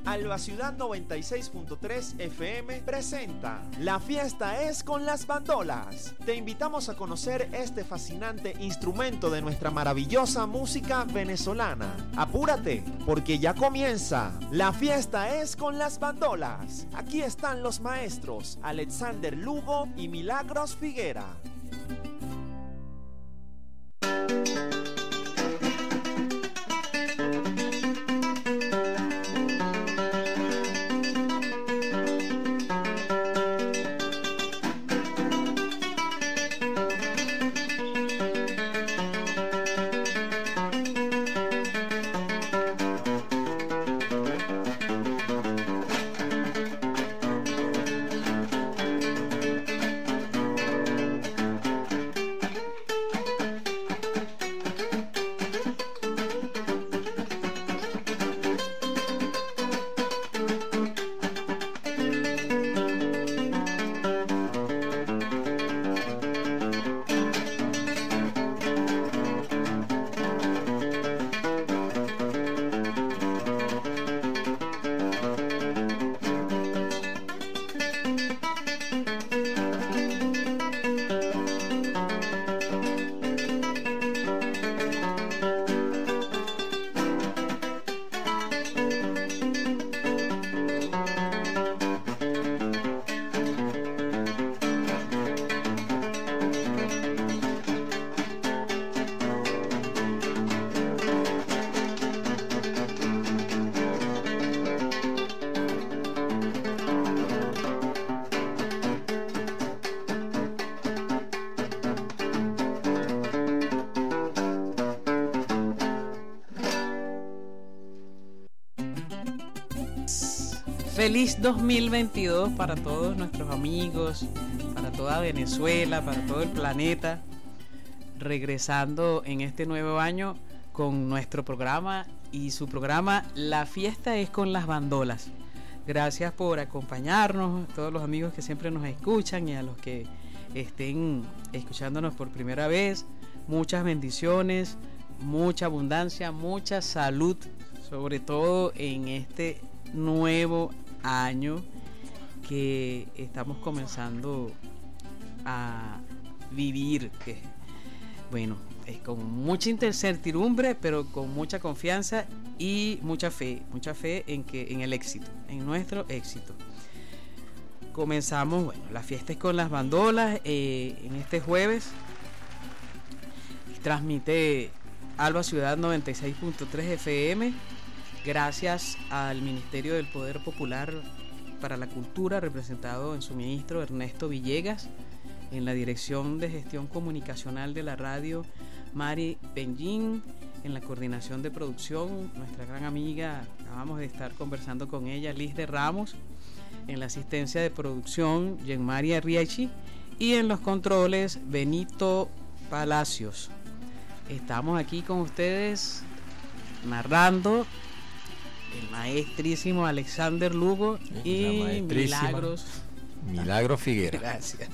Alba Ciudad 96.3 FM presenta La Fiesta es con las Bandolas. Te invitamos a conocer este fascinante instrumento de nuestra maravillosa música venezolana. Apúrate, porque ya comienza La Fiesta es con las Bandolas. Aquí están los maestros Alexander Lugo y Milagros Figuera. Feliz 2022 para todos nuestros amigos, para toda Venezuela, para todo el planeta. Regresando en este nuevo año con nuestro programa y su programa La Fiesta es con las Bandolas. Gracias por acompañarnos, a todos los amigos que siempre nos escuchan y a los que estén escuchándonos por primera vez. Muchas bendiciones, mucha abundancia, mucha salud, sobre todo en este nuevo año que estamos comenzando a vivir, que bueno, es con mucha incertidumbre, pero con mucha confianza y mucha fe en el éxito, en nuestro éxito. Comenzamos, bueno, La Fiesta es con las Bandolas en este jueves. Transmite Alba Ciudad 96.3 FM. Gracias al Ministerio del Poder Popular para la Cultura, representado en su ministro Ernesto Villegas, en la Dirección de Gestión Comunicacional de la radio, Mari Benjín, en la coordinación de producción, nuestra gran amiga, acabamos de estar conversando con ella, Liz de Ramos, en la asistencia de producción, Jean-Marie Arriachi, y en los controles, Benito Palacios. Estamos aquí con ustedes narrando el maestrísimo Alexander Lugo y Milagros Figuera. Gracias.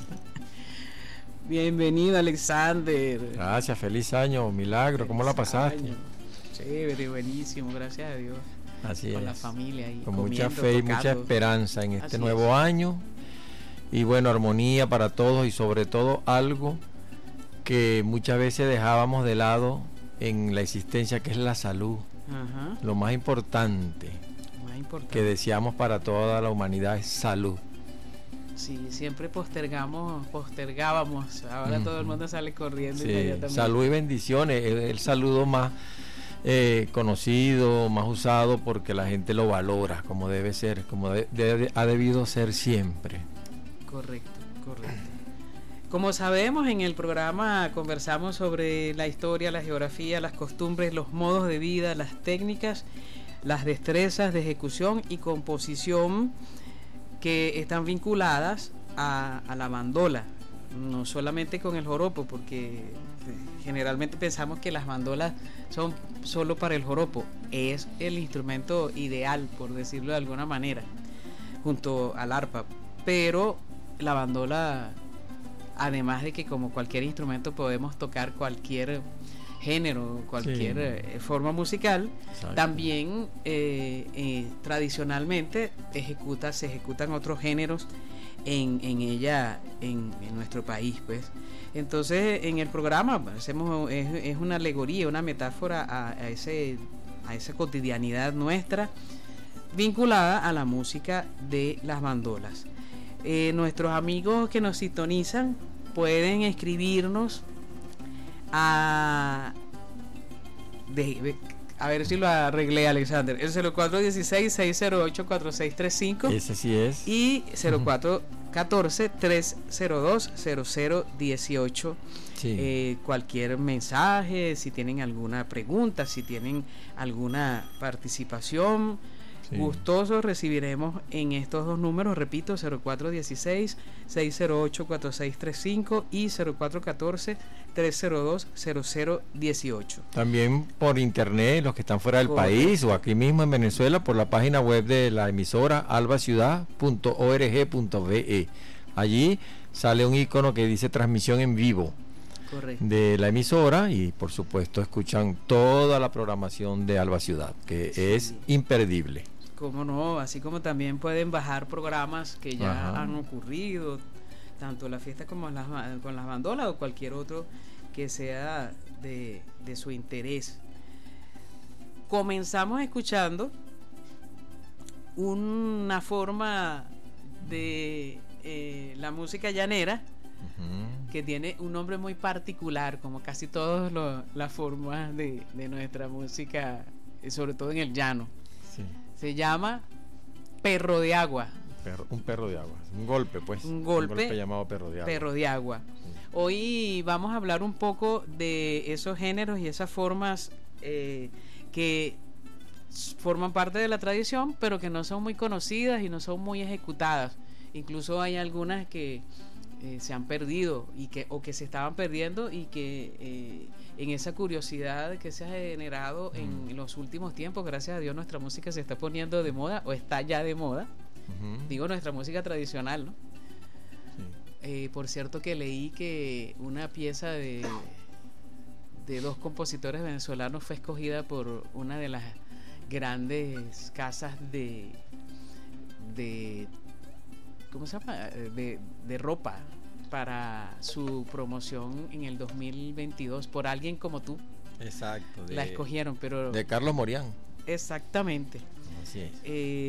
Bienvenido, Alexander. Gracias, feliz año, Milagro. ¿Cómo la pasaste? Chévere, buenísimo, gracias a Dios. Así con es. La familia y con comiendo, mucha fe y tocando. mucha esperanza en este Así nuevo año. Y bueno, armonía para todos y sobre todo algo que muchas veces dejábamos de lado en la existencia, que es la salud. Ajá. Lo más importante que deseamos para toda la humanidad es salud. Sí, siempre postergábamos, ahora todo el mundo sale corriendo inmediatamente. Salud y bendiciones, el saludo más conocido, más usado, porque la gente lo valora como debe ser, como ha debido ser siempre. Correcto. Como sabemos, en el programa conversamos sobre la historia, la geografía, las costumbres, los modos de vida, las técnicas, las destrezas de ejecución y composición que están vinculadas a la bandola, no solamente con el joropo, porque generalmente pensamos que las bandolas son solo para el joropo. Es el instrumento ideal, por decirlo de alguna manera, junto al arpa, pero la bandola, además de que como cualquier instrumento podemos tocar cualquier género, cualquier forma musical. Exacto. También tradicionalmente se ejecutan otros géneros en nuestro país, pues. Entonces, en el programa es una alegoría, una metáfora a esa cotidianidad nuestra, vinculada a la música de las bandolas. Nuestros amigos que nos sintonizan pueden escribirnos a ver si lo arreglé, Alexander. El 0416-608-4635. Ese sí es. Y 0414-302-0018. Sí. Cualquier mensaje, si tienen alguna pregunta, si tienen alguna participación, Sí. gustosos recibiremos en estos dos números, repito, 0416-608-4635 y 0414-302-0018. También por internet, los que están fuera del país o aquí mismo en Venezuela, por la página web de la emisora albaciudad.org.be. Allí sale un icono que dice transmisión en vivo. Correcto. De la emisora y por supuesto escuchan toda la programación de Alba Ciudad, que es imperdible. Cómo no, así como también pueden bajar programas que ya Ajá. han ocurrido, tanto la fiesta como con las bandolas o cualquier otro que sea de su interés. Comenzamos escuchando una forma de la música llanera, que tiene un nombre muy particular, como casi todas las formas de nuestra música, sobre todo en el llano. Sí. Se llama Perro de Agua. Un perro de agua, un golpe pues. Un golpe llamado perro de agua. Perro de Agua. Sí. Hoy vamos a hablar un poco de esos géneros y esas formas que forman parte de la tradición, pero que no son muy conocidas y no son muy ejecutadas. Incluso hay algunas que se han perdido o que se estaban perdiendo, y que en esa curiosidad que se ha generado en los últimos tiempos, gracias a Dios, nuestra música se está poniendo de moda, o está ya de moda. Digo, nuestra música tradicional, ¿no? Sí. Por cierto, que leí que una pieza de dos compositores venezolanos fue escogida por una de las grandes casas de ¿cómo se llama? De ropa para su promoción en el 2022 por alguien como tú. Exacto. La escogieron, pero de Carlos Morián. exactamente. Así es.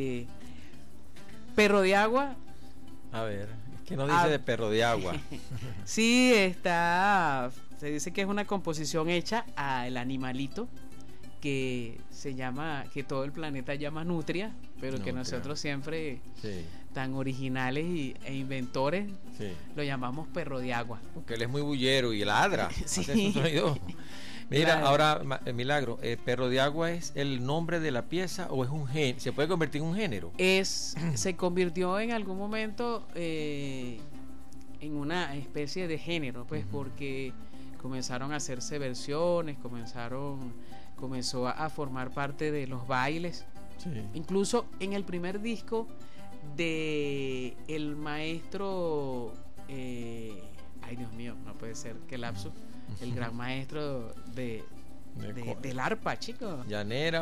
Perro de Agua. A ver, es que no dice de perro de agua. Sí, se dice que es una composición hecha al animalito que se llama, que todo el planeta llama nutria, pero que nosotros siempre, sí, tan originales e inventores, sí, lo llamamos perro de agua. porque él es muy bullero y ladra. Sí. Hace su sonido. Mira, Claro. ahora, Milagro, ¿perro de agua es el nombre de la pieza o es un género? ¿Se puede convertir en un género? Se convirtió en algún momento en una especie de género, pues, porque comenzaron a hacerse versiones, comenzó a formar parte de los bailes. Sí. Incluso en el primer disco de el maestro, ay Dios mío, no puede ser, qué lapsus, el gran maestro del arpa, chicos. Llanera,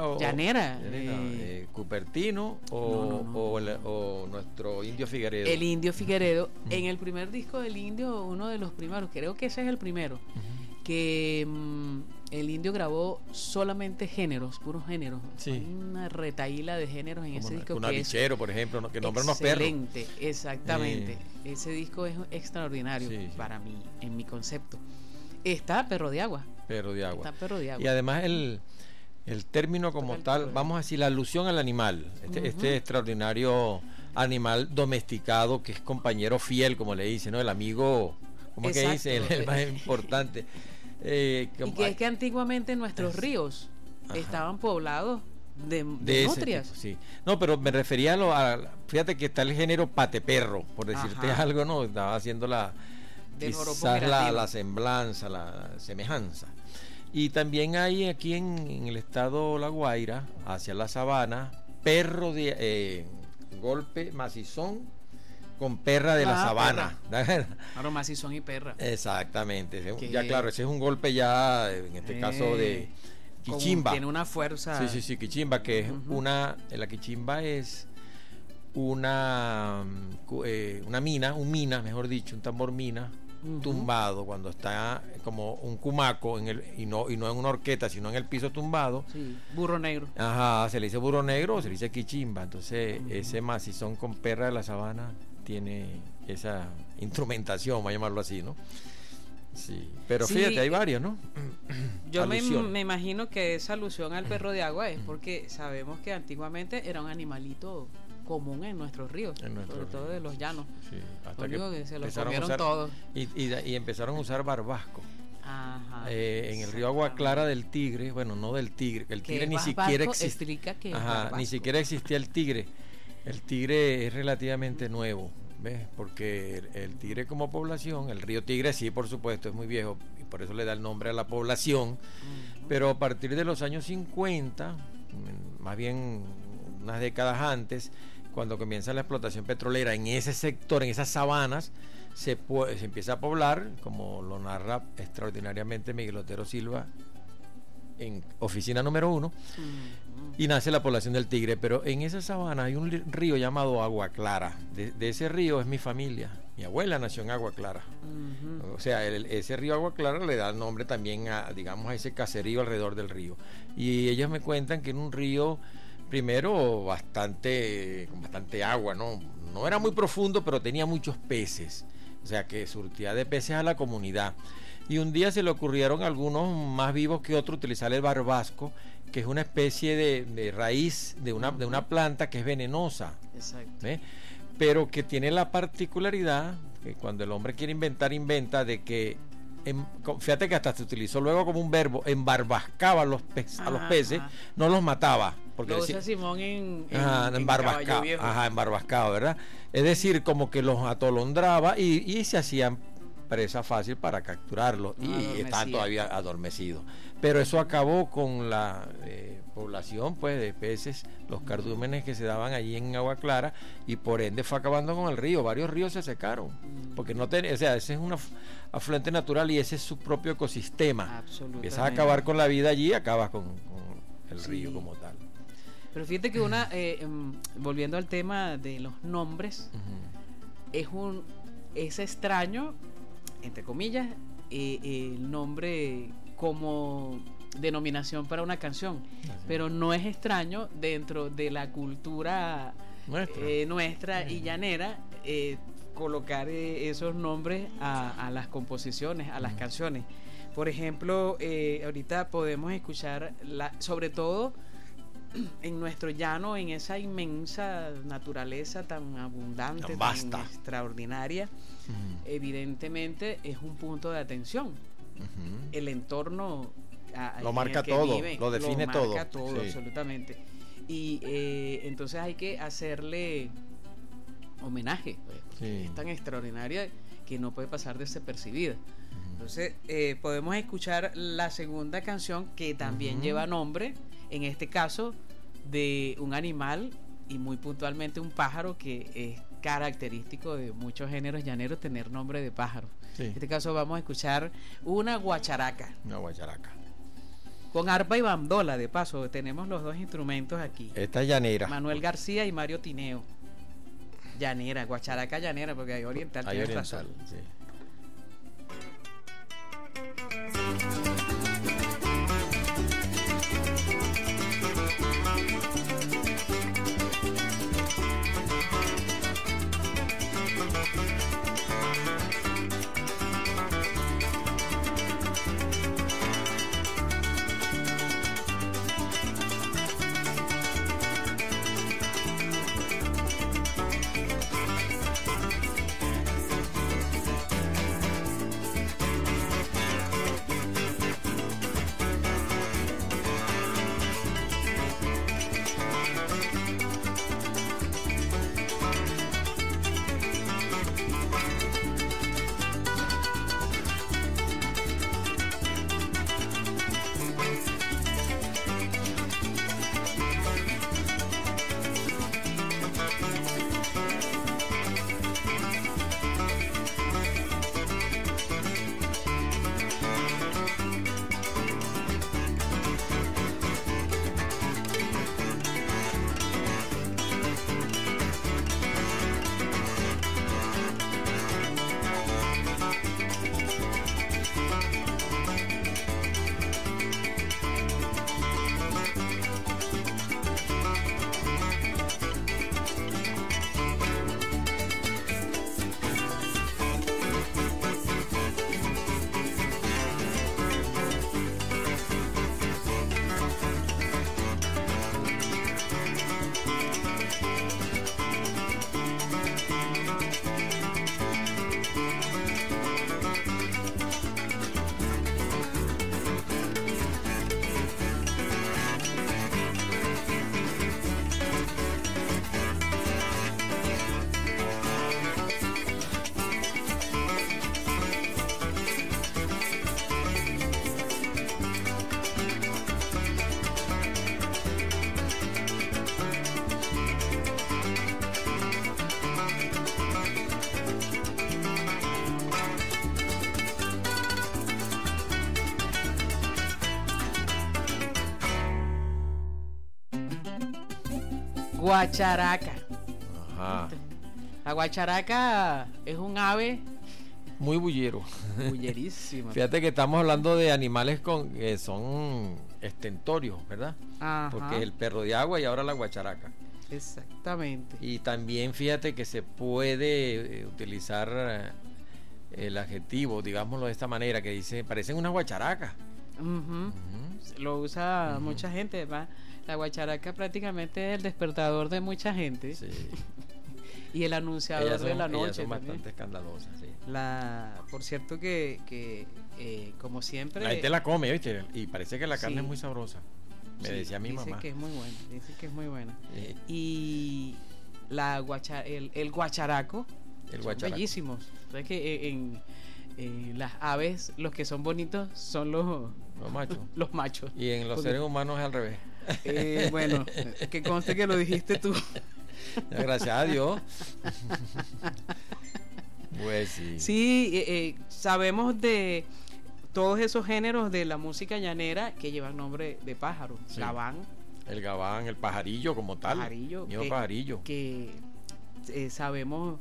Cupertino o nuestro Indio Figueredo. El Indio Figueredo. En el primer disco del Indio, uno de los primeros, creo que ese es el primero, que el Indio grabó solamente géneros, puros géneros. Sí. Hay una retaíla de géneros en Como ese disco un que avichero, por ejemplo, que nombra unos perros. excelente, exactamente. Ese disco es extraordinario para mí, en mi concepto. Está Perro de Agua. Perro de agua. Está Perro de Agua. Y además el término como tal, vamos a decir, la alusión al animal, este extraordinario animal domesticado que es compañero fiel, como le dice, ¿no? El amigo, ¿cómo es que dice? El más importante. Y que es que antiguamente nuestros ríos estaban poblados de nutrias. Tipo, sí. No, pero me refería fíjate que está el género pateperro, por decirte algo, ¿no? Estaba haciendo quizás la semblanza, la semejanza. Y también hay aquí en el estado La Guaira, hacia la sabana, perro de golpe macizón con perra de la sabana. Claro, macizón y perra. Exactamente. Ya claro, ese es un golpe ya, en este caso de quichimba. Tiene una fuerza. Sí, quichimba, que es la quichimba es una mina, mejor dicho, un tambor mina, tumbado, cuando está como un cumaco y no en una horqueta, sino en el piso tumbado. Sí, burro negro. Ajá, se le dice burro negro o se le dice quichimba. Entonces ese macizón con perra de la sabana tiene esa instrumentación, vamos a llamarlo así, ¿no? Sí, pero fíjate, hay varios, ¿no? Yo me imagino que esa alusión al perro de agua es porque sabemos que antiguamente era un animalito común en nuestros ríos, sobre todo de los llanos. Sí, hasta que se los comieron todos. Y empezaron a usar barbasco. Ajá, en el río Agua Clara del Tigre, bueno, no del Tigre, el Tigre ni siquiera existía. Ni siquiera existía el Tigre. El Tigre es relativamente nuevo, ¿ves? Porque el Tigre como población, el río Tigre sí, por supuesto, es muy viejo y por eso le da el nombre a la población, pero a partir de los años 50, más bien unas décadas antes, cuando comienza la explotación petrolera en ese sector, en esas sabanas, se empieza a poblar, como lo narra extraordinariamente Miguel Otero Silva en Oficina número 1, y nace la población del Tigre. Pero en esa sabana hay un río llamado Agua Clara. De ese río es mi familia. Mi abuela nació en Agua Clara. O sea, ese río Agua Clara le da nombre también a ese caserío alrededor del río. Y ellos me cuentan que en un río, primero, con bastante agua, no era muy profundo, pero tenía muchos peces. O sea, que surtía de peces a la comunidad. Y un día se le ocurrieron a algunos más vivos que otros utilizar el barbasco, que es una especie de raíz de una planta que es venenosa. Exacto. Pero que tiene la particularidad que cuando el hombre quiere inventar, inventa de que, fíjate que hasta se utilizó luego como un verbo, embarbascaba a los peces, no los mataba. Porque lo usa Simón en embarbascado, embarbascado, ¿verdad? Es decir, como que los atolondraba y se hacían presa fácil para capturarlos y estaban todavía adormecidos. Pero eso acabó con la población pues de peces, los cardúmenes que se daban allí en Agua Clara, y por ende fue acabando con el río. Varios ríos se secaron porque o sea, ese es un afluente natural y ese es su propio ecosistema. Empiezas a acabar con la vida allí, acabas con el río como tal. Pero fíjate que volviendo al tema de los nombres, es extraño, entre comillas, el nombre como denominación para una canción, pero no es extraño dentro de la cultura nuestra y llanera colocar esos nombres a las composiciones, a las canciones. Por ejemplo, ahorita podemos escuchar, sobre todo en nuestro llano, en esa inmensa naturaleza tan abundante, tan extraordinaria, evidentemente es un punto de atención. El entorno lo marca todo, lo define todo. Lo marca todo, sí. Absolutamente. Y entonces hay que hacerle homenaje, porque es tan extraordinaria que no puede pasar desapercibida. Entonces podemos escuchar la segunda canción, que también lleva nombre, en este caso de un animal, y muy puntualmente un pájaro, que es característico de muchos géneros llaneros tener nombre de pájaro. En este caso vamos a escuchar una guacharaca. Con arpa y bandola, de paso, tenemos los dos instrumentos aquí. Esta es llanera. Manuel García y Mario Tineo. Llanera, guacharaca llanera, porque hay oriental. Hay oriental, sí. guacharaca. Ajá. La guacharaca es un ave muy bullero. bullerísimo. Fíjate que estamos hablando de animales que son estentorios, ¿verdad? Ajá. Porque es el perro de agua y ahora la guacharaca. Exactamente. Y también fíjate que se puede utilizar el adjetivo, digámoslo de esta manera, que dice, parecen unas guacharacas. Lo usa mucha gente, ¿verdad? La guacharaca prácticamente es el despertador de mucha gente. Sí. Y el anunciador de la noche. Ellas son bastante escandalosas, sí. Por cierto que como siempre... La gente la come, ¿viste? Y parece que la carne Sí. es muy sabrosa. Me decía mi mamá. Dice que es muy buena, Y el guacharaco son bellísimos. ¿Sabes que en las aves los que son bonitos son los machos? Los machos. Y en los seres humanos es al revés. Bueno, que conste que lo dijiste tú. Gracias a Dios. Pues sí. Sí, sabemos de todos esos géneros de la música llanera que llevan nombre de pájaro. Sí. Gabán. El gabán, el pajarillo como tal. Pajarillo. Pajarillo. Que sabemos,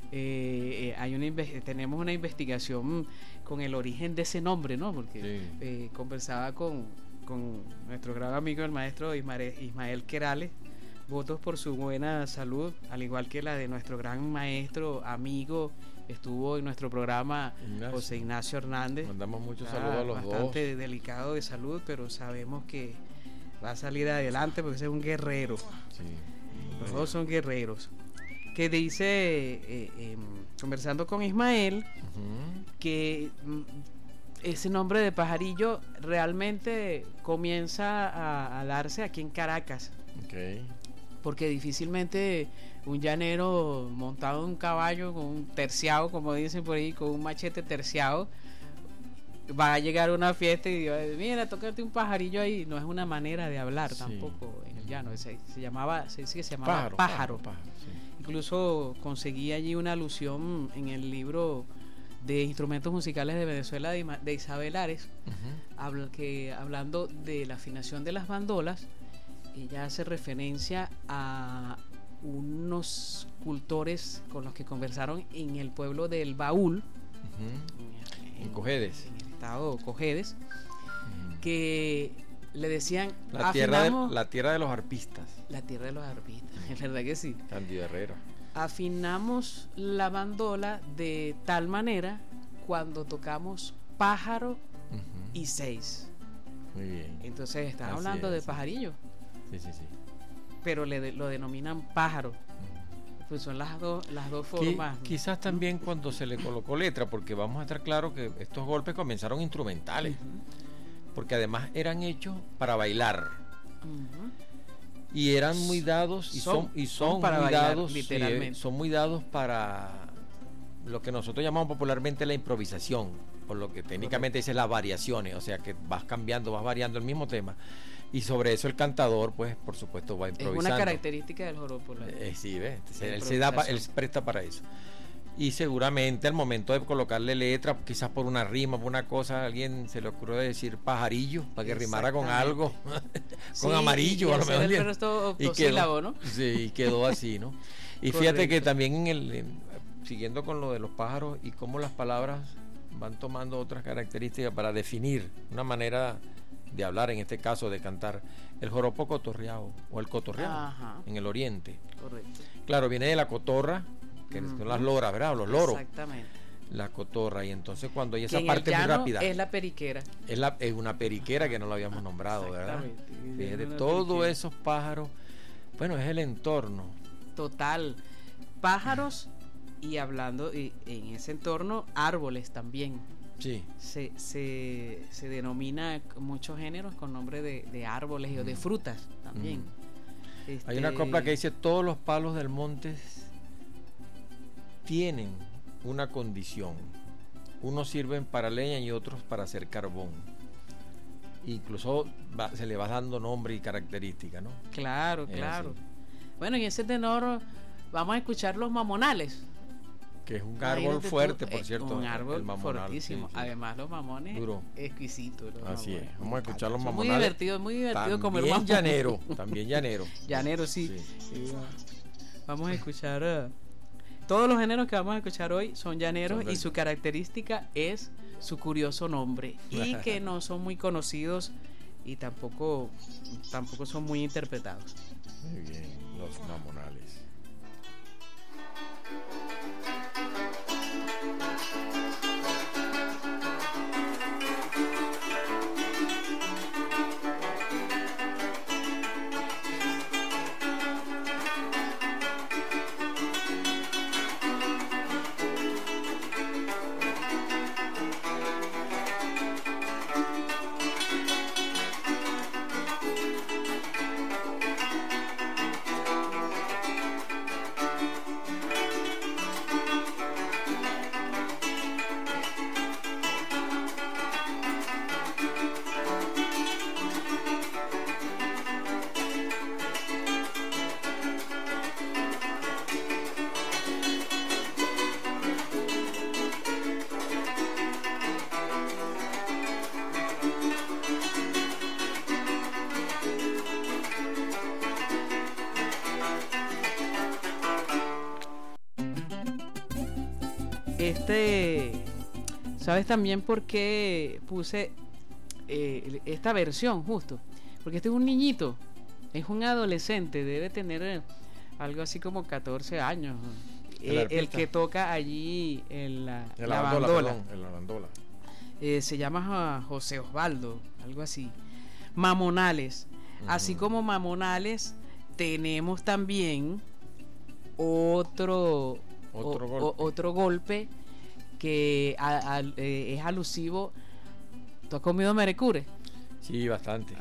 tenemos una investigación con el origen de ese nombre, ¿no? Porque sí. Conversaba con nuestro gran amigo, el maestro Ismael Querales. Votos por su buena salud, al igual que la de nuestro gran maestro, amigo, estuvo en nuestro programa José Ignacio Hernández. Mandamos muchos saludos a los dos. Bastante delicado de salud, pero sabemos que va a salir adelante porque es un guerrero. Sí. Los dos son guerreros. Que dice, conversando con Ismael, que ese nombre de pajarillo realmente comienza a darse aquí en Caracas. Okay. Porque difícilmente un llanero montado en un caballo con un terciado, como dicen por ahí, con un machete terciado, va a llegar a una fiesta y diga, mira, tócate un pajarillo ahí. No es una manera de hablar tampoco en el llano. Se llamaba pájaro. Sí. Incluso conseguí allí una alusión en el libro de instrumentos musicales de Venezuela de Isabel Ares, hablando de la afinación de las bandolas. Ella hace referencia a unos cultores con los que conversaron en el pueblo del Baúl, en Cojedes, en el estado Cojedes, que le decían la tierra de los arpistas. La tierra de los arpistas, es verdad que sí. Cándido Herrera. Afinamos la bandola de tal manera cuando tocamos pájaro y 6. Muy bien. Entonces están hablando de pajarillo. Sí. Pero lo denominan pájaro. Pues son las dos formas. Quizás también cuando se le colocó letra, porque vamos a estar claros que estos golpes comenzaron instrumentales, porque además eran hechos para bailar. Y eran muy dados y son para muy bailar, dados, literalmente. Son muy dados para lo que nosotros llamamos popularmente la improvisación, por lo que técnicamente dice las variaciones, o sea que vas variando el mismo tema. Y sobre eso el cantador, pues, por supuesto, va improvisando. Es una característica del joropo. Sí, ¿ves? Él presta para eso. Y seguramente al momento de colocarle letra, quizás por una rima, por una cosa, a alguien se le ocurrió decir pajarillo, para que rimara con algo, con amarillo, y a lo mejor. El resto octosílabo, ¿no? Sí, y quedó así, ¿no? Y fíjate que también siguiendo con lo de los pájaros y cómo las palabras van tomando otras características para definir una manera de hablar, en este caso de cantar, el joropo cotorreado o el cotorreado en el oriente. Correcto. Claro, viene de la cotorra, que son las loras, ¿verdad? Los loros. Exactamente. La cotorra, y entonces cuando hay esa parte muy rápida. Es la periquera. Es una periquera que no lo habíamos nombrado, ¿verdad? Fíjate, todos esos pájaros, bueno, es el entorno. Total. Pájaros y hablando en ese entorno, árboles también. Sí. Se denomina muchos géneros con nombre de árboles o de frutas también. Hay una copla que dice: todos los palos del monte tienen una condición. Unos sirven para leña y otros para hacer carbón. Incluso se le va dando nombre y característica, ¿no? Claro. Bueno, en ese tenor vamos a escuchar los mamonales. Que es un árbol fuerte, por cierto. Un árbol fuertísimo. Sí, sí. Además, los mamones, exquisitos. Así es. Vamos a escuchar los son mamonales. Muy divertido comer mamón. También llanero. Llanero, sí. Vamos a escuchar. Todos los géneros que vamos a escuchar hoy son llaneros y su característica es su curioso nombre. Y que no son muy conocidos y tampoco son muy interpretados. Muy bien, los mamonales. ¿Sabes también por qué puse esta versión justo? Porque este es un niñito, es un adolescente, debe tener algo así como 14 años. El que toca allí en la bandola. Se llama José Osvaldo, algo así. Mamonales. Así como Mamonales, tenemos también otro golpe que es alusivo. ¿Tú has comido merecure? Sí, bastante.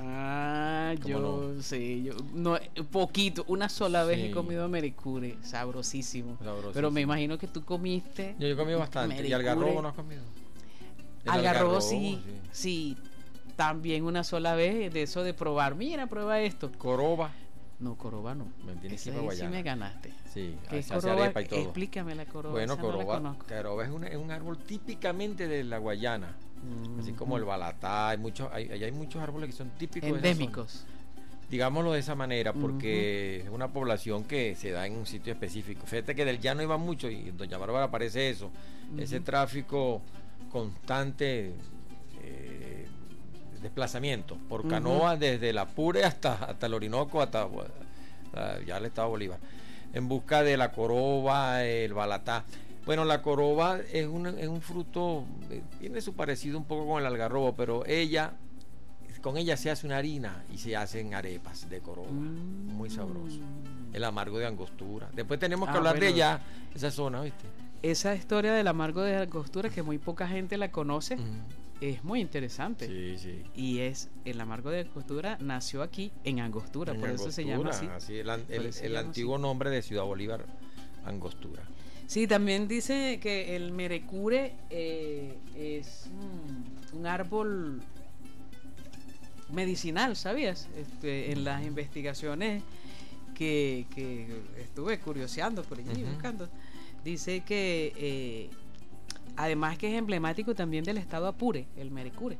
Poquito, una sola vez he comido merecure, sabrosísimo. Pero me imagino que tú comiste. Yo he comido bastante. Merecure. ¿Y algarrobo no has comido? Algarrobo sí, también una sola vez, de eso de probar. Mira, prueba esto. Coroba. No, coroba no. Sí me ganaste. Sí, se hace arepa y todo. Explícame la coroba. Bueno, coroba es un árbol típicamente de la Guayana. Así como el balatá, hay muchos árboles que son típicos endémicos. Digámoslo de esa manera, porque es una población que se da en un sitio específico. Fíjate que del llano iba mucho y en Doña Bárbara aparece eso, ese tráfico constante, desplazamiento por canoa desde el Apure hasta el Orinoco, hasta ya el estado Bolívar, en busca de la coroba, el balatá. Bueno, la coroba es un fruto, tiene su parecido un poco con el algarrobo, pero con ella se hace una harina y se hacen arepas de coroba, muy sabroso. El amargo de Angostura. Después tenemos que hablar de ella, esa zona, ¿viste? Esa historia del amargo de Angostura, que muy poca gente la conoce, es muy interesante. Sí. Y el amargo de Angostura nació aquí en Angostura, por eso se llama así. El antiguo nombre de Ciudad Bolívar, Angostura. Sí, también dice que el merecure es un árbol medicinal, ¿sabías? En las investigaciones que estuve curioseando por allí, buscando, dice que además que es emblemático también del estado Apure, el merecure.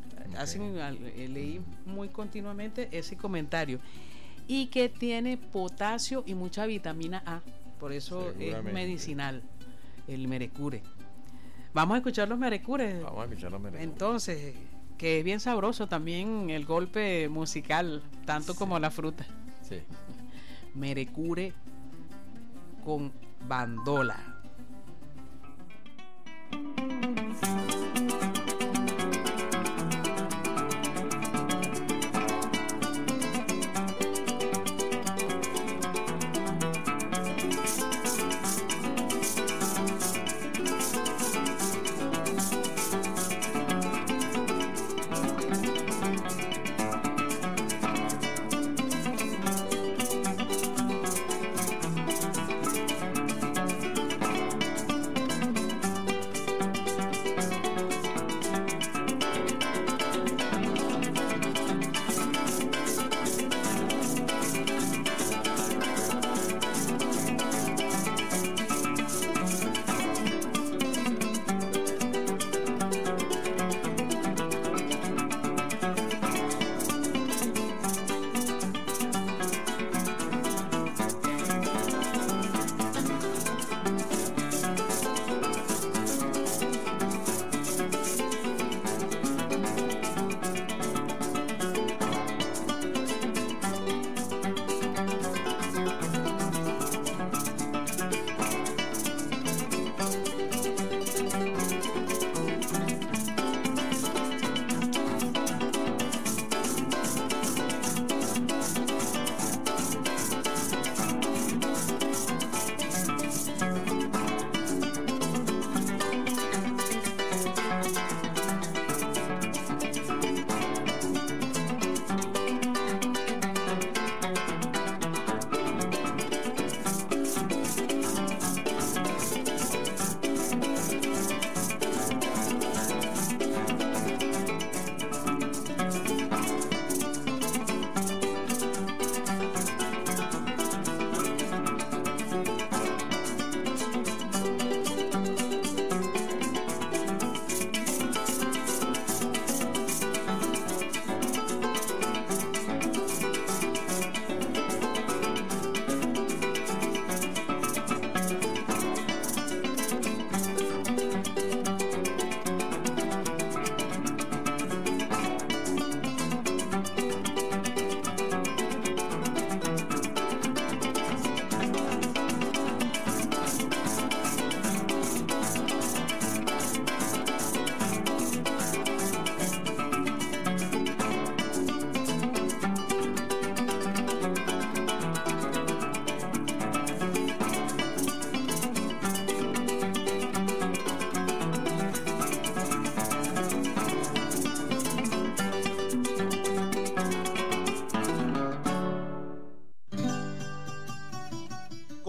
Leí muy continuamente ese comentario. Y que tiene potasio y mucha vitamina A. Por eso es medicinal el merecure. Vamos a escuchar los merecures. Entonces, que es bien sabroso también el golpe musical, tanto como la fruta. Sí. Merecure con bandola.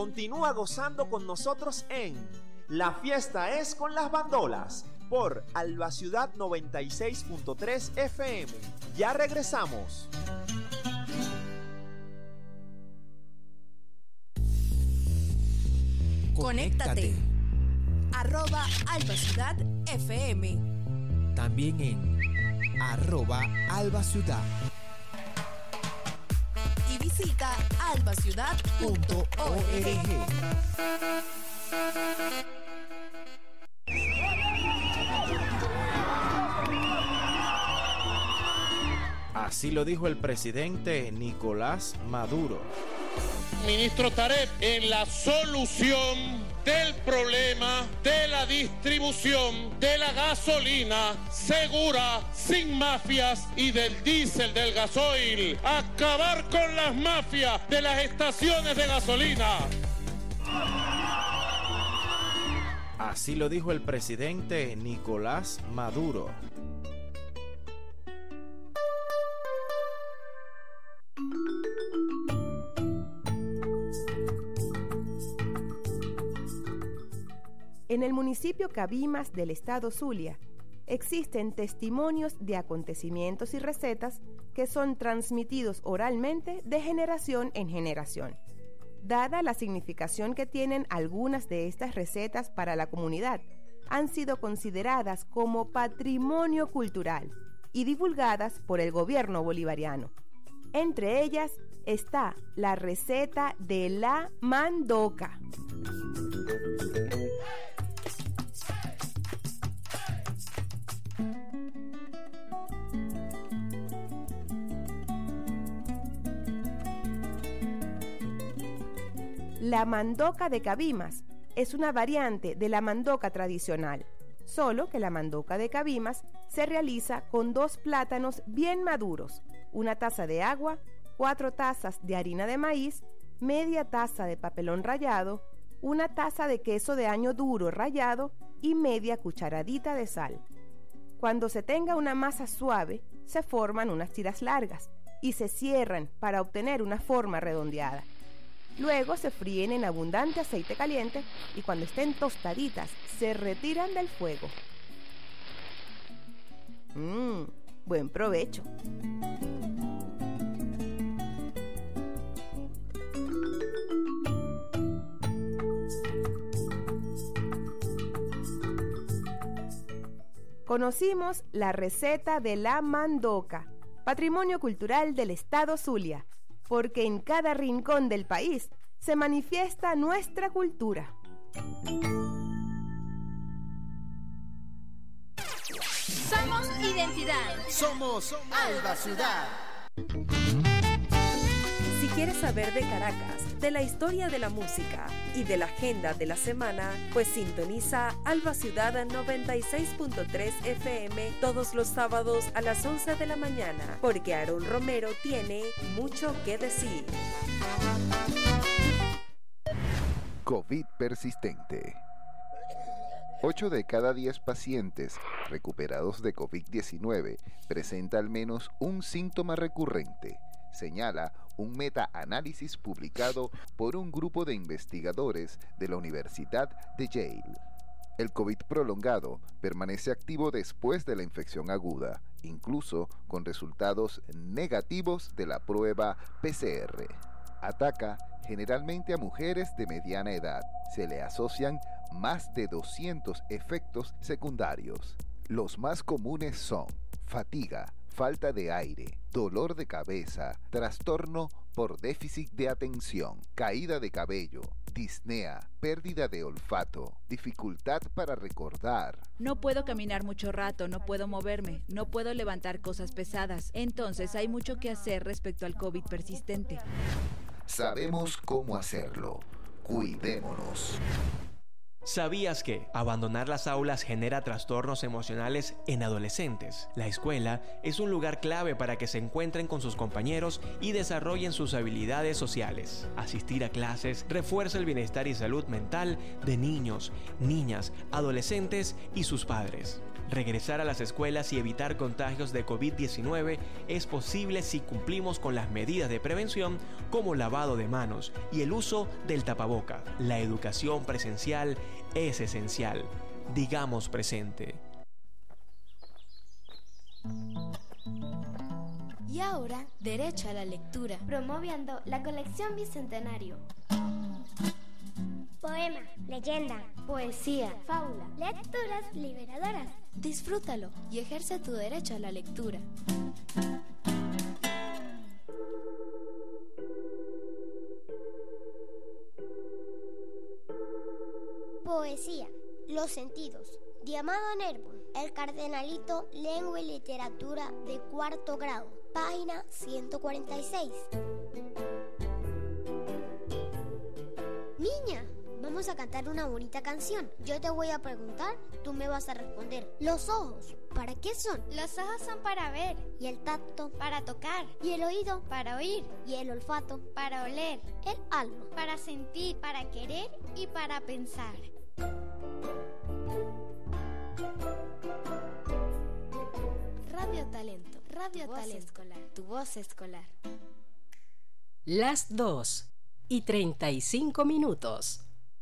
Continúa gozando con nosotros en La Fiesta es con las Bandolas por Alba Ciudad 96.3 FM. Ya regresamos. Conéctate. @Alba Ciudad FM. También en @Alba Ciudad. Y visita albaciudad.org. Así lo dijo el presidente Nicolás Maduro. Ministro Tarek, en la solución del problema de la distribución de la gasolina segura, sin mafias, y del diésel, del gasoil. Acabar con las mafias de las estaciones de gasolina. Así lo dijo el presidente Nicolás Maduro. En el municipio Cabimas del estado Zulia, existen testimonios de acontecimientos y recetas que son transmitidos oralmente de generación en generación. Dada la significación que tienen algunas de estas recetas para la comunidad, han sido consideradas como patrimonio cultural y divulgadas por el gobierno bolivariano. Entre ellas está la receta de la mandoca. La mandoca de Cabimas es una variante de la mandoca tradicional, solo que la mandoca de Cabimas se realiza con 2 plátanos bien maduros, 1 taza de agua, 4 tazas de harina de maíz, media taza de papelón rallado, 1 taza de queso de año duro rallado y media cucharadita de sal. Cuando se tenga una masa suave, se forman unas tiras largas y se cierran para obtener una forma redondeada. Luego se fríen en abundante aceite caliente y cuando estén tostaditas se retiran del fuego. Buen provecho. Conocimos la receta de la mandoca, patrimonio cultural del estado Zulia, porque en cada rincón del país se manifiesta nuestra cultura. Somos identidad. Somos Alba Ciudad. Si quieres saber de Caracas, de la historia de la música y de la agenda de la semana, pues sintoniza Alba Ciudad 96.3 FM todos los sábados a las 11 de la mañana, porque Aarón Romero tiene mucho que decir. COVID persistente. 8 de cada 10 pacientes recuperados de COVID-19 presenta al menos un síntoma recurrente, señala un metaanálisis publicado por un grupo de investigadores de la Universidad de Yale. El COVID prolongado permanece activo después de la infección aguda, incluso con resultados negativos de la prueba PCR. Ataca generalmente a mujeres de mediana edad. Se le asocian más de 200 efectos secundarios. Los más comunes son fatiga, falta de aire, dolor de cabeza, trastorno por déficit de atención, caída de cabello, disnea, pérdida de olfato, dificultad para recordar. No puedo caminar mucho rato, no puedo moverme, no puedo levantar cosas pesadas. Entonces hay mucho que hacer respecto al COVID persistente. Sabemos cómo hacerlo. Cuidémonos. ¿Sabías que abandonar las aulas genera trastornos emocionales en adolescentes? La escuela es un lugar clave para que se encuentren con sus compañeros y desarrollen sus habilidades sociales. Asistir a clases refuerza el bienestar y salud mental de niños, niñas, adolescentes y sus padres. Regresar a las escuelas y evitar contagios de COVID-19 es posible si cumplimos con las medidas de prevención como lavado de manos y el uso del tapaboca. La educación presencial es esencial. Digamos presente. Y ahora, derecho a la lectura. Promoviendo la colección Bicentenario. Poema, leyenda, poesía, fábula, lecturas liberadoras. Disfrútalo y ejerce tu derecho a la lectura. Poesía, los sentidos. De Amado Nervo, El Cardenalito, Lengua y Literatura de cuarto grado, página 146. Niña, vamos a cantar una bonita canción. Yo te voy a preguntar, tú me vas a responder. Los ojos, ¿para qué son? Los ojos son para ver. Y el tacto, para tocar. Y el oído, para oír. Y el olfato, para oler. El alma, para sentir, para querer y para pensar. Radio Talento, Radio Talento Escolar, tu voz escolar. Las 2:35.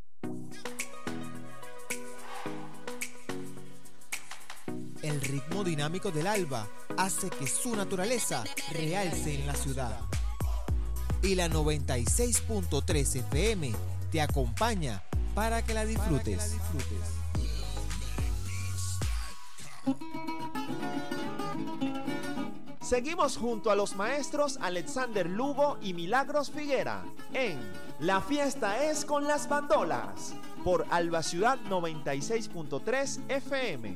El ritmo dinámico del alba hace que su naturaleza realce en la ciudad. Y la 96.3 FM te acompaña para que la disfrutes. Seguimos junto a los maestros Alexander Lugo y Milagros Figuera en La Fiesta es con las Bandolas por Alba Ciudad 96.3 FM.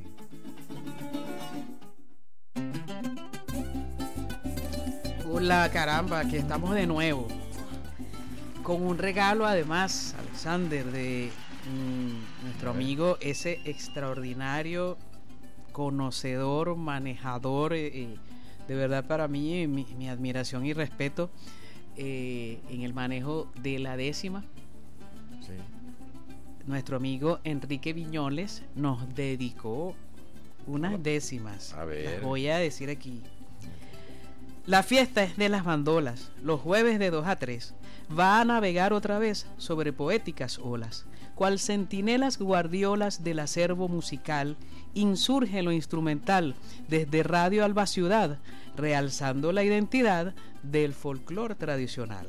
Hola, caramba, aquí estamos de nuevo con un regalo además, Alexander, de nuestro amigo, ese extraordinario conocedor, manejador, de verdad para mí mi admiración y respeto en el manejo de la décima. Sí. Nuestro amigo Enrique Viñoles nos dedicó unas décimas. A ver. Las voy a decir aquí. La fiesta es de las bandolas, los jueves de 2 a 3. Va a navegar otra vez sobre poéticas olas. Cual centinelas guardiolas del acervo musical, insurge lo instrumental desde Radio Alba Ciudad, realzando la identidad del folclore tradicional.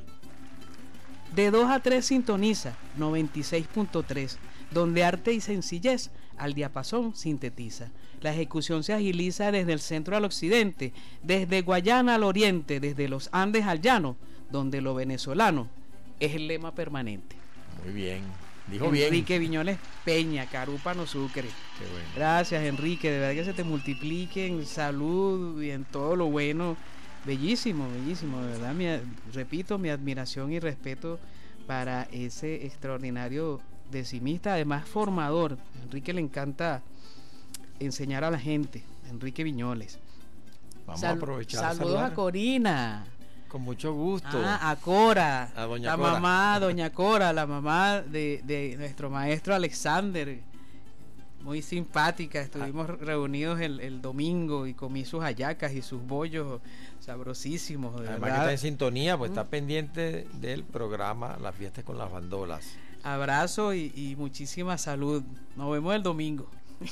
De 2 a 3 sintoniza 96.3, donde arte y sencillez al diapasón sintetiza. La ejecución se agiliza desde el centro al occidente, desde Guayana al oriente, desde los Andes al llano, donde lo venezolano es el lema permanente. Muy bien, dijo bien. Enrique Viñoles Peña, Carúpano Sucre. Qué bueno. Gracias, Enrique, de verdad que se te multiplique en salud y en todo lo bueno. Bellísimo, bellísimo, de verdad. Repito, mi admiración y respeto para ese extraordinario decimista, además formador. A Enrique le encanta enseñar a la gente, Enrique Viñoles. Vamos a aprovechar. Saludos a Corina. Con mucho gusto. A Cora, a doña la Cora. mamá, doña Cora, la mamá de nuestro maestro Alexander. Muy simpática, estuvimos reunidos el domingo y comí sus hallacas y sus bollos sabrosísimos. De Además verdad. que está en sintonía, pues está pendiente del programa La Fiesta con las Bandolas. Abrazo y muchísima salud. Nos vemos el domingo.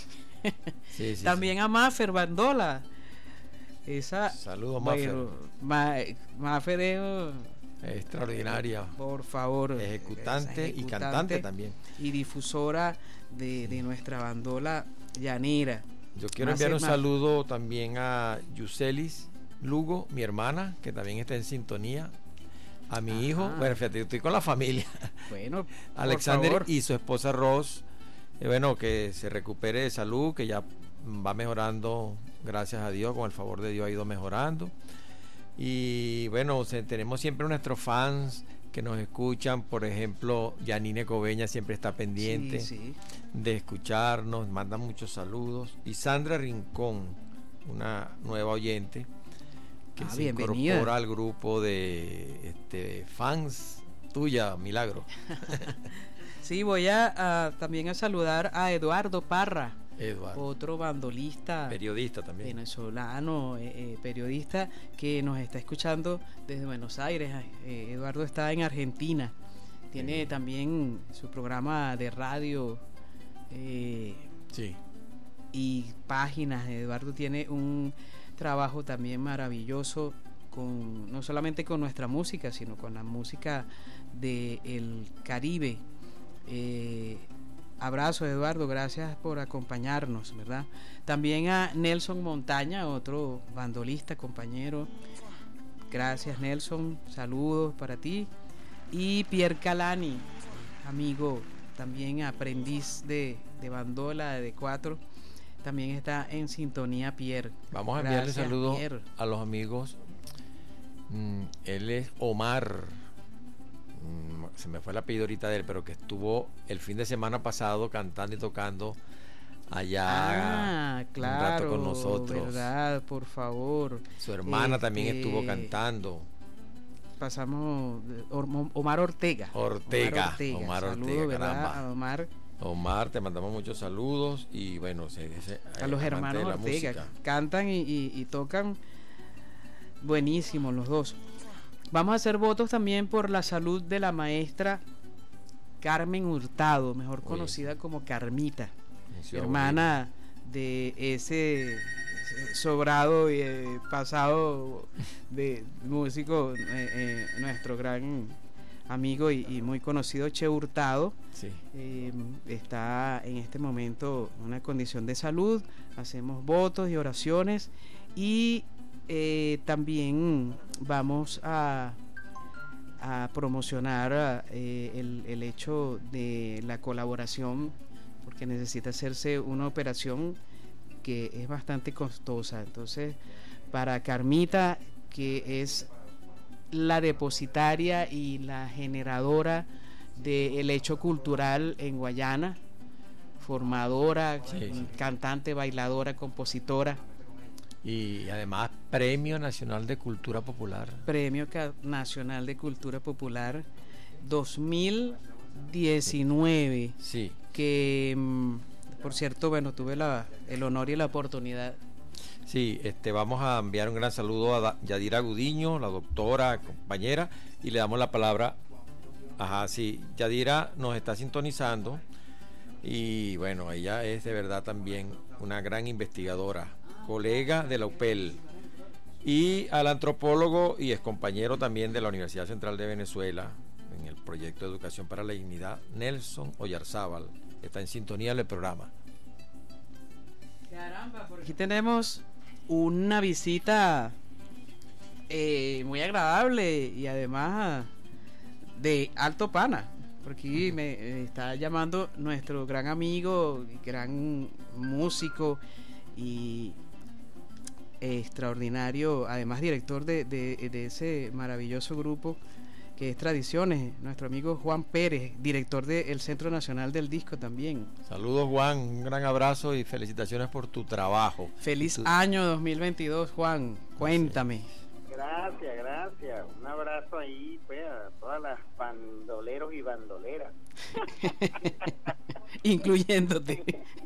Sí, También a Mafer Bandola. Saludos, Mafer. Mafer es extraordinaria. Por favor. Ejecutante y cantante también. Y difusora de nuestra bandola llanera. Yo quiero enviar un saludo también a Yuselis Lugo, mi hermana, que también está en sintonía. A mi hijo, bueno, fíjate, yo estoy con la familia. Bueno, Alexander y su esposa Ross. Bueno, que se recupere de salud, que ya va mejorando, gracias a Dios, con el favor de Dios ha ido mejorando. Y bueno, tenemos siempre nuestros fans que nos escuchan, por ejemplo, Yanine Coveña siempre está pendiente de escucharnos, manda muchos saludos. Y Sandra Rincón, una nueva oyente que se incorpora al grupo de fans tuya, Milagro. Sí, voy a también a saludar a Eduardo Parra, otro bandolista, periodista también, venezolano, periodista que nos está escuchando desde Buenos Aires. Eduardo está en Argentina, tiene también su programa de radio y páginas. Eduardo tiene un trabajo también maravilloso no solamente con nuestra música, sino con la música del Caribe. Abrazo, Eduardo, gracias por acompañarnos, ¿verdad? También a Nelson Montaña, otro bandolista, compañero. Gracias, Nelson, saludos para ti. Y Pierre Calani, amigo, también aprendiz de bandola de D4, también está en sintonía, Pierre. Vamos a enviarle saludos a los amigos. Él es Omar, se me fue el apellido ahorita de él, pero que estuvo el fin de semana pasado cantando y tocando allá claro, un rato con nosotros, ¿verdad? Por favor. Su hermana también estuvo cantando. Pasamos Omar Ortega. Omar Ortega, ¿verdad? A Omar, te mandamos muchos saludos y bueno, a los hermanos Ortega, música. Cantan y tocan buenísimos los dos. Vamos a hacer votos también por la salud de la maestra Carmen Hurtado, mejor conocida como Carmita, hermana de ese sobrado y pasado de músico, nuestro gran amigo y muy conocido Che Hurtado. Está en este momento en una condición de salud. Hacemos votos y oraciones y también vamos a promocionar el hecho de la colaboración, porque necesita hacerse una operación que es bastante costosa. Entonces, para Carmita, que es la depositaria y la generadora del hecho cultural en Guayana, formadora, cantante, bailadora, compositora. Y además Premio Nacional de Cultura Popular. Premio Nacional de Cultura Popular 2019. Sí. Que, por cierto, bueno, tuve el honor y la oportunidad. Sí, vamos a enviar un gran saludo a Yadira Gudiño, la doctora, compañera, y le damos la palabra. Yadira nos está sintonizando y bueno, ella es de verdad también una gran investigadora, colega de la UPEL, y al antropólogo y excompañero también de la Universidad Central de Venezuela en el proyecto de Educación para la Dignidad, Nelson Oyarzábal, está en sintonía del programa. Caramba, por aquí tenemos una visita muy agradable y además de alto pana. Por aquí me está llamando nuestro gran amigo, gran músico y extraordinario, además director de ese maravilloso grupo que es Tradiciones, nuestro amigo Juan Pérez, director del Centro Nacional del Disco también. Saludos, Juan, un gran abrazo y felicitaciones por tu trabajo. Feliz año 2022, Juan, cuéntame. Gracias, un abrazo ahí pues a todas las bandoleros y bandoleras. Incluyéndote.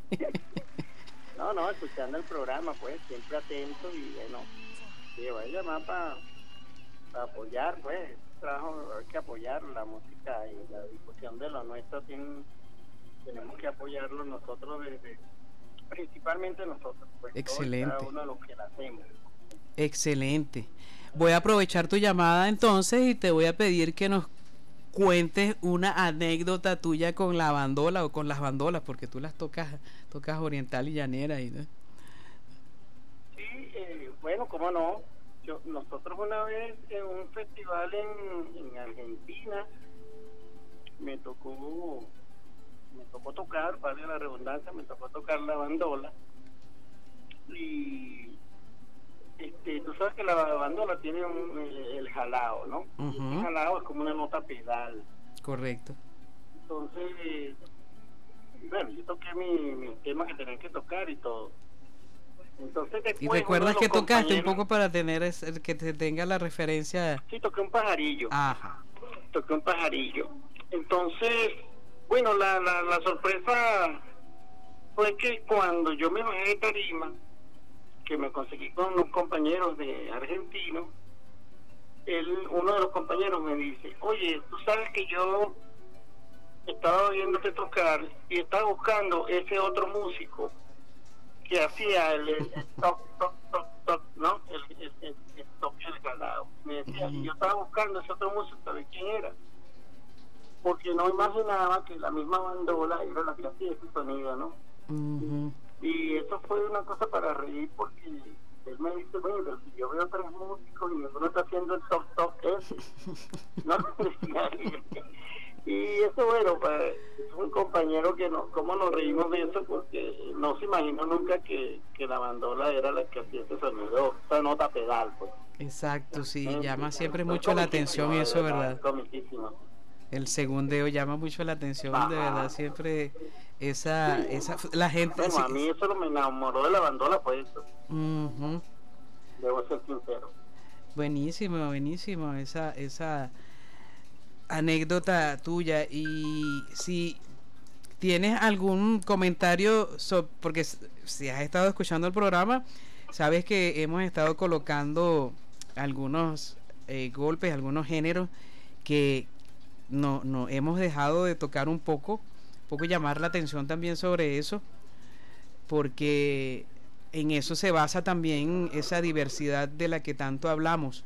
No, escuchando el programa, pues, siempre atento y bueno, que voy a llamar para apoyar, pues, hay que apoyar la música y la difusión de lo nuestro, tenemos que apoyarlo nosotros, principalmente nosotros, pues. Excelente. Cada uno de los que la hacemos. Excelente. Voy a aprovechar tu llamada entonces y te voy a pedir que nos cuentes una anécdota tuya con la bandola o con las bandolas, porque tú las tocas oriental y llanera. ¿No? Sí, bueno, cómo no. Nosotros una vez en un festival en Argentina me tocó tocar, vale la redundancia, me tocó tocar la bandola y tú sabes que la bandola tiene el jalao, ¿no? El jalao es como una nota pedal. Correcto. Entonces, bueno, yo toqué mi tema que tenía que tocar y todo. Entonces después, ¿y recuerdas que tocaste un poco para tener que te tenga la referencia? Sí, toqué un pajarillo. Ajá. Toqué un pajarillo. Entonces, bueno, la sorpresa fue que cuando yo me bajé de tarima, que me conseguí con unos compañeros de argentinos, uno de los compañeros me dice, oye, tú sabes que yo estaba viéndote tocar y estaba buscando ese otro músico que hacía el toc, toc, toc, toc, ¿no? El toque del calado. Me decía, y yo estaba buscando ese otro músico, ¿sabes quién era? Porque no imaginaba que la misma bandola era la que hacía ese sonido, ¿no? Y eso fue una cosa para reír, porque él me dice, bueno, pero si yo veo 3 músicos y ninguno está haciendo el toc toc ese, ¿no? Y eso, bueno, pues, es un compañero que no, cómo nos reímos de eso, porque no se imaginó nunca que la bandola era la que hacía ese sonido, esa nota pedal, pues. Exacto, sí, llama siempre mucho la atención eso, ¿verdad? El segundeo llama mucho la atención, de verdad, siempre esa la gente... Bueno, a mí eso me enamoró de la bandola, pues eso. Debo ser sincero. Buenísimo, buenísimo, esa anécdota tuya. Y si tienes algún comentario porque si has estado escuchando el programa, sabes que hemos estado colocando algunos golpes, algunos géneros que no hemos dejado de tocar un poco llamar la atención también sobre eso, porque en eso se basa también esa diversidad de la que tanto hablamos,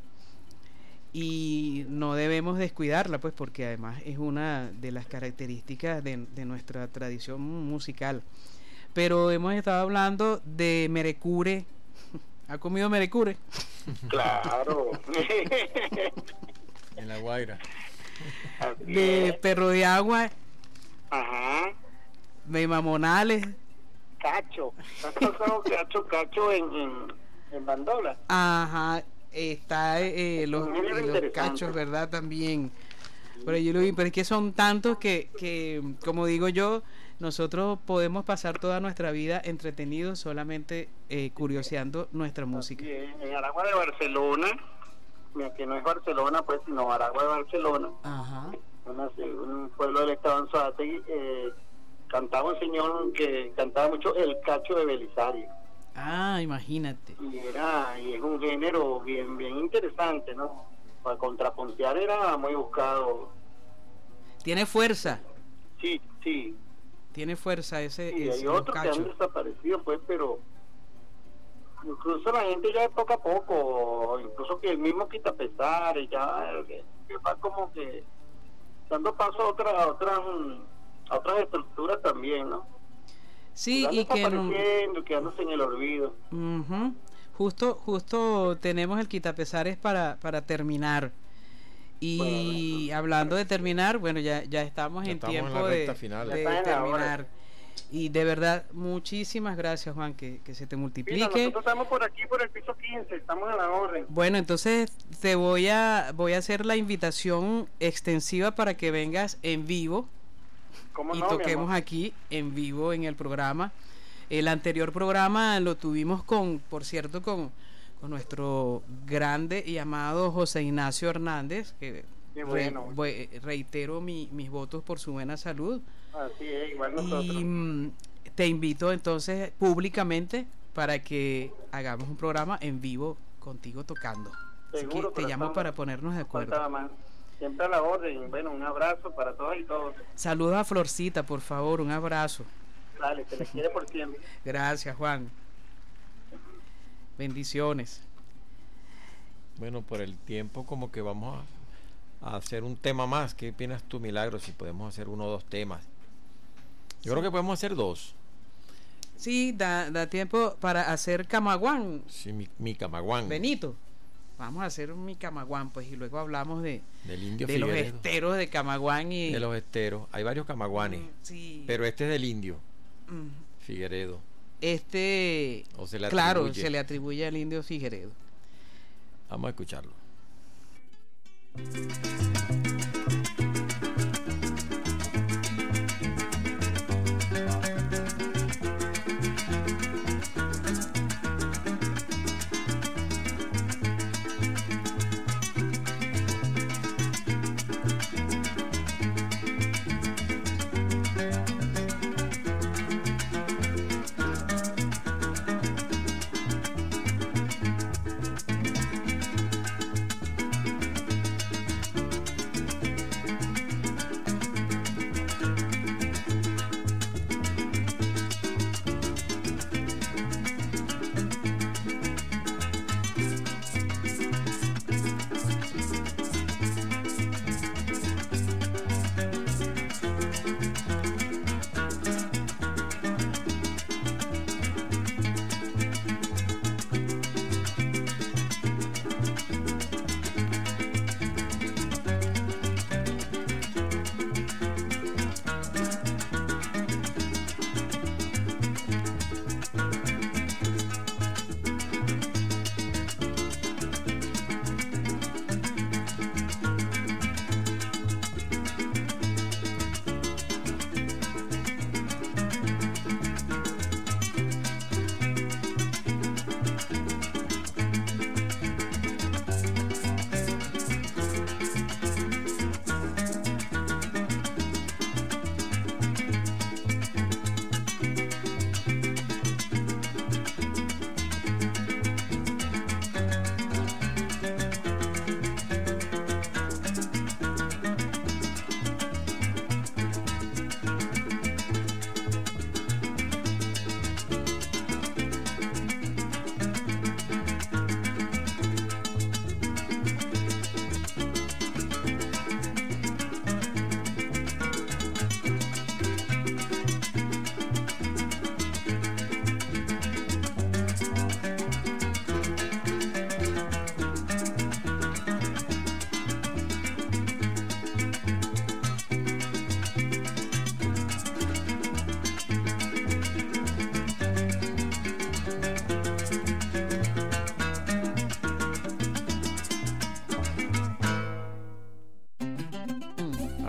y no debemos descuidarla, pues, porque además es una de las características de nuestra tradición musical. Pero hemos estado hablando de merecure. ¿Ha comido merecure? Claro. En La Guaira. De perro de agua. Ajá. De mamonales. Cacho. ¿Has pasado cacho en bandola? Ajá. Está los cachos, ¿verdad? También. Pero yo lo vi, pero es que son tantos que como digo yo, nosotros podemos pasar toda nuestra vida entretenidos solamente curioseando nuestra música. En Aragua de Barcelona, que no es Barcelona, pues, sino Aragua de Barcelona. Ajá. Un pueblo del estado de Anzoátegui, cantaba un señor que cantaba mucho el cacho de Belisario. Ah, imagínate. Y es un género bien interesante, ¿no? Para contrapuntear era muy buscado. Tiene fuerza. Sí. Tiene fuerza ese. Y hay otros que han desaparecido, pues, pero incluso la gente ya de poco a poco, incluso que el mismo Quitapesares ya que va como que dando paso a otras estructuras también, ¿no? Sí, y quedándose en el olvido. Justo tenemos el Quitapesares para terminar. Y bueno, hablando de terminar, bueno, ya estamos en tiempo de terminar. Y de verdad, muchísimas gracias, Juan, que se te multiplique. Nosotros estamos por aquí, por el piso 15, estamos en la orden. Bueno, entonces te voy a hacer la invitación extensiva para que vengas en vivo y toquemos aquí en vivo en el programa. El anterior programa lo tuvimos por cierto, con nuestro grande y amado José Ignacio Hernández, que reitero mis votos por su buena salud. Así es, igual nosotros. Y te invito entonces públicamente para que hagamos un programa en vivo contigo tocando. Así que te llamo para ponernos de acuerdo. Siempre a la orden. Bueno, un abrazo para todos y todos. Saluda a Florcita, por favor, un abrazo. Dale, se les quiere por siempre. Gracias, Juan. Bendiciones. Bueno, por el tiempo como que vamos a hacer un tema más. ¿Qué opinas tú, Milagro? Si podemos hacer 1 o 2 temas. Yo creo que podemos hacer 2. Sí, da tiempo para hacer Camaguán. Sí, mi Camaguán. Benito. Vamos a hacer un mi Camaguán, pues, y luego hablamos del indio de Figueredo. Los esteros de Camaguán y... De los esteros. Hay varios Camaguanes. Sí. Pero este es del indio Figueredo. Claro, se le atribuye al indio Figueredo. Vamos a escucharlo.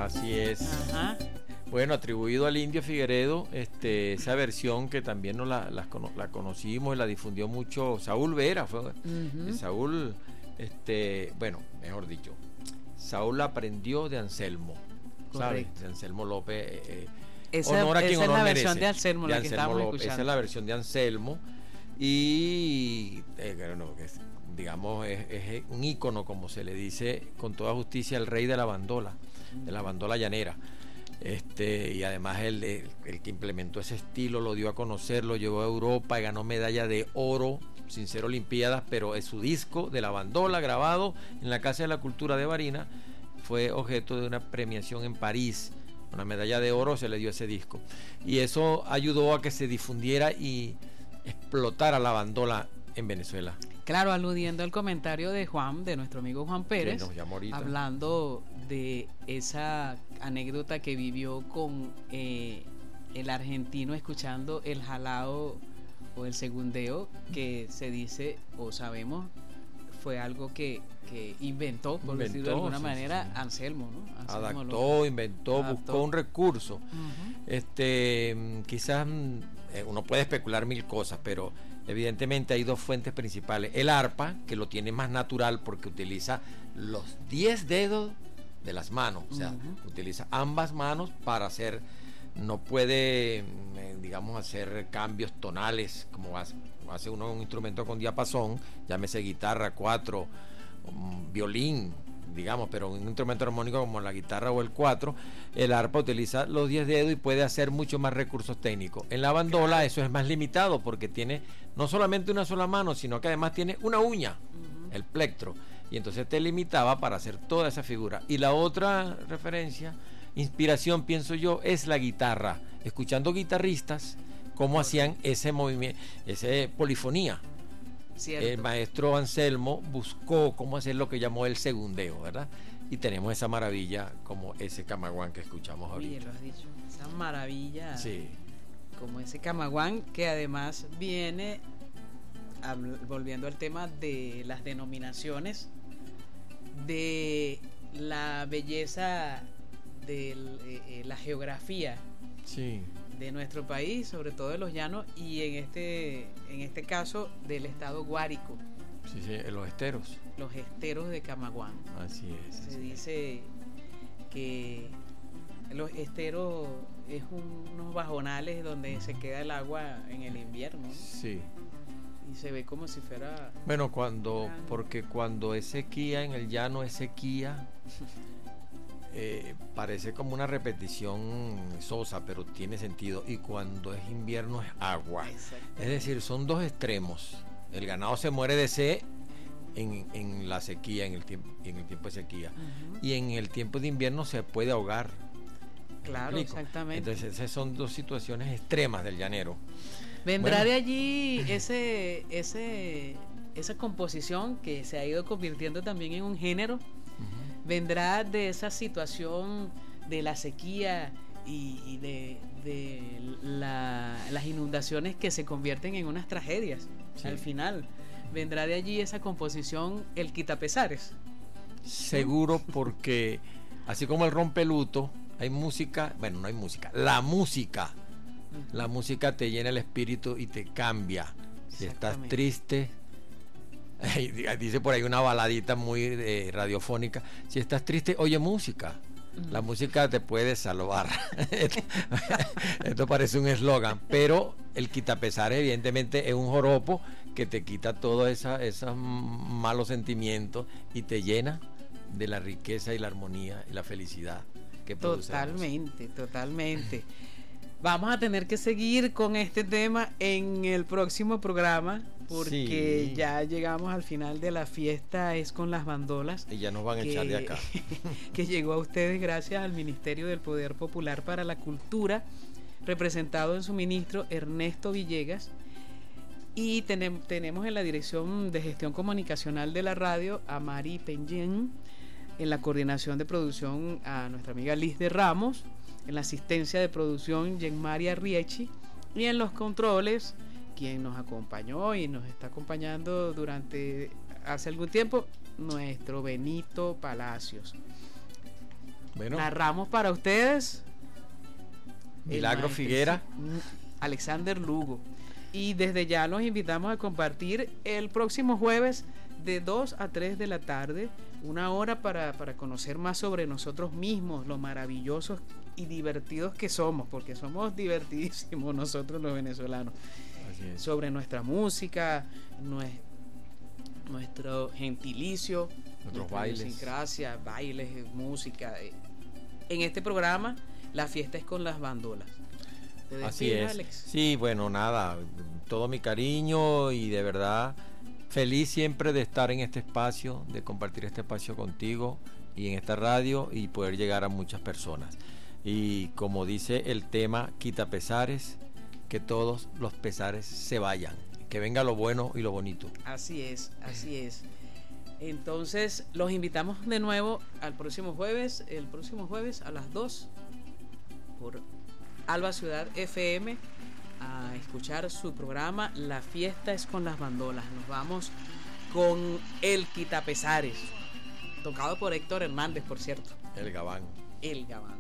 Así es. Ajá. Bueno, atribuido al Indio Figueredo, esa versión que también la conocimos y la difundió mucho Saúl Vera, fue Saúl, bueno, mejor dicho, Saúl aprendió de Anselmo, ¿sabes? De Anselmo López. Honor a quien honor es la merece. versión de Anselmo, de la que estamos escuchando. Esa es la versión de Anselmo y digamos es un ícono, como se le dice con toda justicia, el rey de la bandola llanera. Y además el que implementó ese estilo, lo dio a conocer, lo llevó a Europa y ganó medalla de oro sin ser olimpiadas, pero es su disco de la bandola grabado en la Casa de la Cultura de Barinas, fue objeto de una premiación en París, una medalla de oro se le dio a ese disco, y eso ayudó a que se difundiera y explotara la bandola en Venezuela. Claro, aludiendo al comentario de Juan, de nuestro amigo Juan Pérez, hablando de esa anécdota que vivió con el argentino escuchando el jalao o el segundeo, que se dice o sabemos fue algo que inventó, por decirlo de alguna manera, Anselmo, ¿no? Adaptó, inventó, buscó un recurso. Quizás uno puede especular mil cosas, pero evidentemente hay dos fuentes principales. El arpa, que lo tiene más natural porque utiliza los 10 dedos de las manos, o sea, utiliza ambas manos para hacer, no puede, digamos, hacer cambios tonales como hace uno un instrumento con diapasón, llámese guitarra, cuatro, violín, digamos, pero un instrumento armónico como la guitarra o el cuatro, el arpa utiliza los 10 dedos y puede hacer mucho más recursos técnicos. En la bandola eso es más limitado porque tiene no solamente una sola mano, sino que además tiene una uña, el plectro, y entonces te limitaba para hacer toda esa figura. Y la otra referencia, inspiración, pienso yo, es la guitarra, escuchando guitarristas cómo hacían ese movimiento, esa polifonía. Cierto. El maestro Anselmo buscó cómo hacer lo que llamó el segundeo, ¿verdad? Y tenemos esa maravilla como ese camaguán que escuchamos ahorita. Oye, lo has dicho, esa maravilla. Sí. Como ese camaguán, que además viene, volviendo al tema de las denominaciones, de la belleza de la geografía. Sí. De nuestro país, sobre todo de los llanos, y en este caso del estado Guárico. Sí, los esteros. Los esteros de Camaguán. Así es. Se dice que los esteros es unos bajonales donde se queda el agua en el invierno, ¿no? Sí. Y se ve como si fuera... Bueno, porque cuando es sequía, en el llano es sequía... parece como una repetición sosa, pero tiene sentido. Y cuando es invierno es agua. Es decir, son dos extremos. El ganado se muere de sed en la sequía, en el tiempo de sequía. Y en el tiempo de invierno se puede ahogar. Claro, exactamente. Entonces esas son dos situaciones extremas del llanero. Vendrá de allí esa composición que se ha ido convirtiendo también en un género. Vendrá de esa situación de la sequía y de las inundaciones que se convierten en unas tragedias. Sí. Al final vendrá de allí esa composición, el quitapesares. Seguro, porque así como el rompeluto, hay música, bueno, no hay música, la música te llena el espíritu y te cambia. Si estás triste, dice por ahí una baladita muy radiofónica, si estás triste, oye música. La música te puede salvar. Esto parece un eslogan, pero el quitapesares evidentemente es un joropo que te quita todos esos malos sentimientos y te llena de la riqueza y la armonía y la felicidad que produce. Totalmente. Vamos a tener que seguir con este tema en el próximo programa, porque ya llegamos al final de la fiesta es con las bandolas. Y ya nos van a echar de acá. Que llegó a ustedes gracias al Ministerio del Poder Popular para la Cultura, representado en su ministro Ernesto Villegas. Y tenemos en la Dirección de Gestión Comunicacional de la radio a Mari Penyen, en la coordinación de producción a nuestra amiga Liz de Ramos, en la asistencia de producción Yenmaria Riechi, y en los controles, quien nos acompañó y nos está acompañando hace algún tiempo, nuestro Benito Palacios. Bueno. Narramos para ustedes Milagro Figuera, Alexander Lugo. Y desde ya los invitamos a compartir el próximo jueves de 2 a 3 de la tarde, una hora para conocer más sobre nosotros mismos, lo maravillosos y divertidos que somos, porque somos divertidísimos nosotros los venezolanos. Así es. Sobre nuestra música, nuestro gentilicio, nuestros bailes, idiosincrasia, bailes, música. En este programa, la fiesta es con las bandolas. Así es, Alex. Sí, bueno, nada, todo mi cariño y de verdad feliz siempre de estar en este espacio, de compartir este espacio contigo y en esta radio y poder llegar a muchas personas. Y como dice el tema, quita pesares, que todos los pesares se vayan, que venga lo bueno y lo bonito. Así es, así es. Entonces los invitamos de nuevo al próximo jueves, el próximo jueves a las 2 por Alba Ciudad FM a escuchar su programa La Fiesta es con las Bandolas. Nos vamos con El Quitapesares, tocado por Héctor Hernández, por cierto. El Gabán. El Gabán.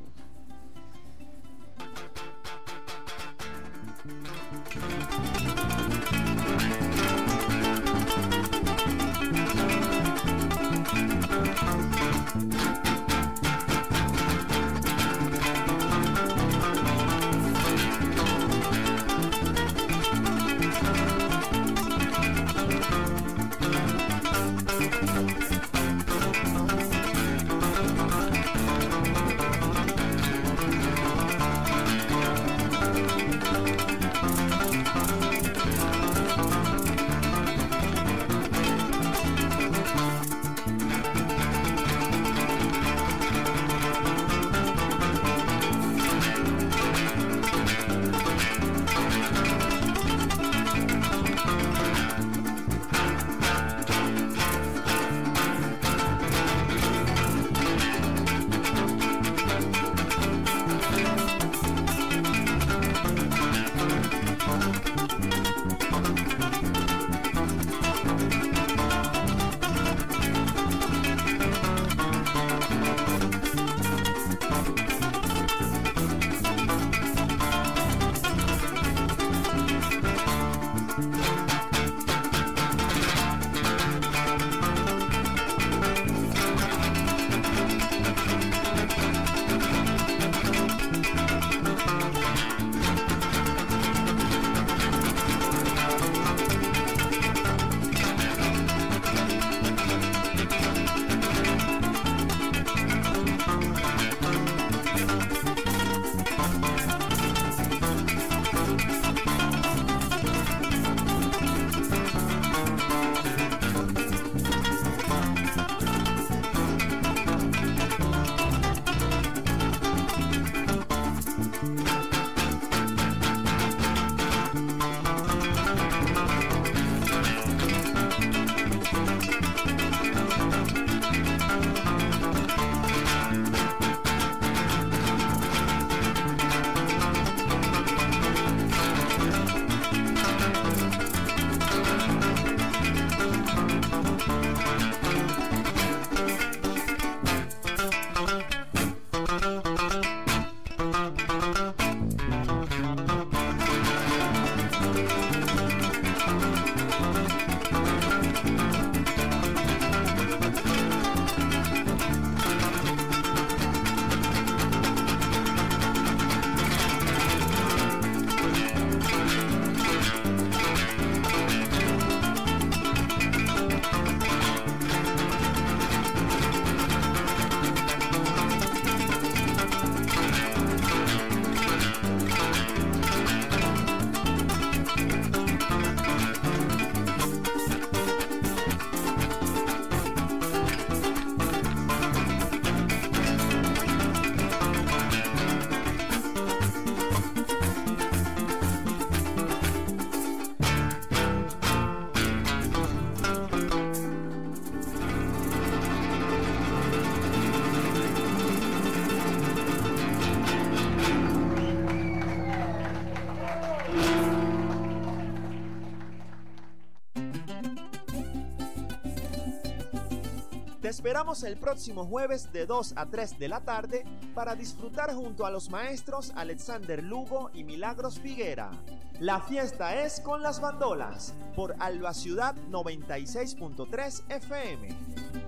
Te esperamos el próximo jueves de 2 a 3 de la tarde para disfrutar junto a los maestros Alexander Lugo y Milagros Figuera. La fiesta es con las bandolas por Alba Ciudad 96.3 FM.